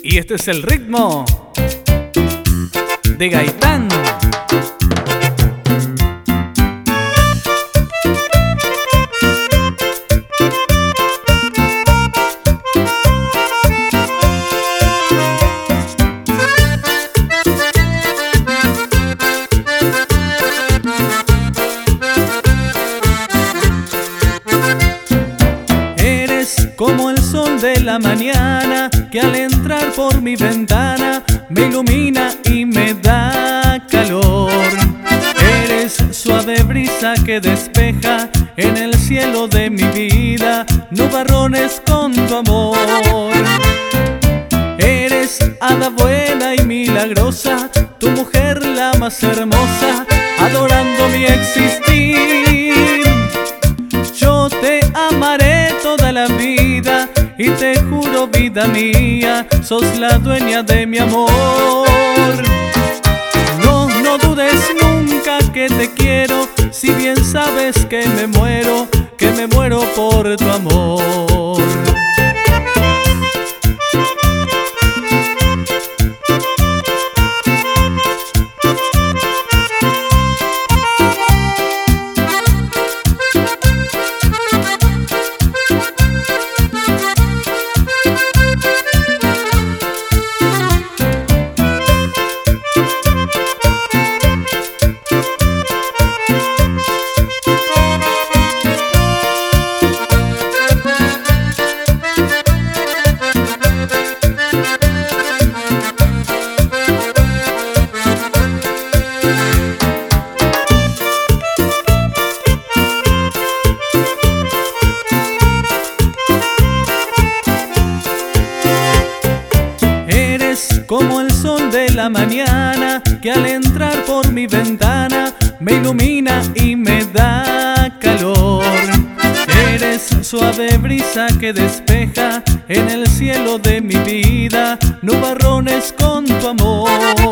Y este es el ritmo de Gaitán. Como el sol de la mañana que al entrar por mi ventana me ilumina y me da calor. Eres suave brisa que despeja en el cielo de mi vida nubarrones con tu amor. Eres hada buena y milagrosa, tu mujer la más hermosa, adorando mi existir. Yo te amaré toda la vida y te juro, vida mía, sos la dueña de mi amor. No dudes nunca que te quiero, si bien sabes que me muero por tu amor. Como el sol de la mañana que al entrar por mi ventana me ilumina y me da calor. Eres suave brisa que despeja en el cielo de mi vida nubarrones con tu amor.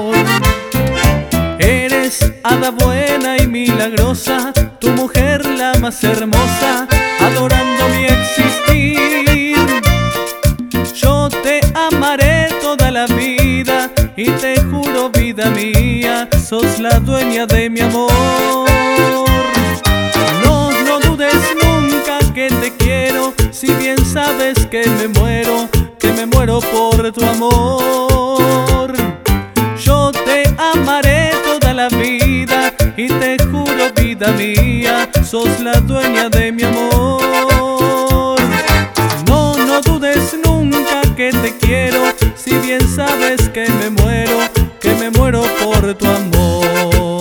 Eres hada buena y milagrosa, tu mujer la más hermosa, adorando mi existir. Yo te amaré toda la vida y te juro, vida mía, sos la dueña de mi amor. No dudes nunca que te quiero, si bien sabes que me muero por tu amor. Yo te amaré toda la vida y te juro, vida mía, sos la dueña de mi amor. No dudes nunca que te quiero, si bien sabes que me muero por tu amor.